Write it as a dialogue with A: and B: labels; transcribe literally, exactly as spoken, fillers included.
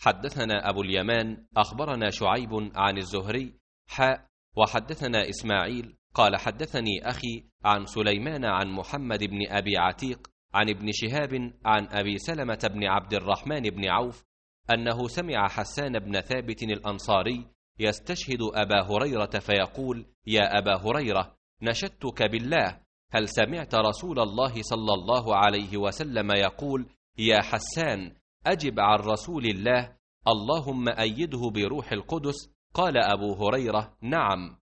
A: حدثنا أبو اليمان أخبرنا شعيب عن الزهري حاء وحدثنا إسماعيل قال حدثني أخي عن سليمان عن محمد بن أبي عتيق عن ابن شهاب عن أبي سلمة بن عبد الرحمن بن عوف أنه سمع حسان بن ثابت الأنصاري يستشهد أبا هريرة فيقول: يا أبا هريرة، نشدتك بالله، هل سمعت رسول الله صلى الله عليه وسلم يقول: يا حسان أجب عن رسول الله، اللهم أيده بروح القدس؟ قال أبو هريرة: نعم.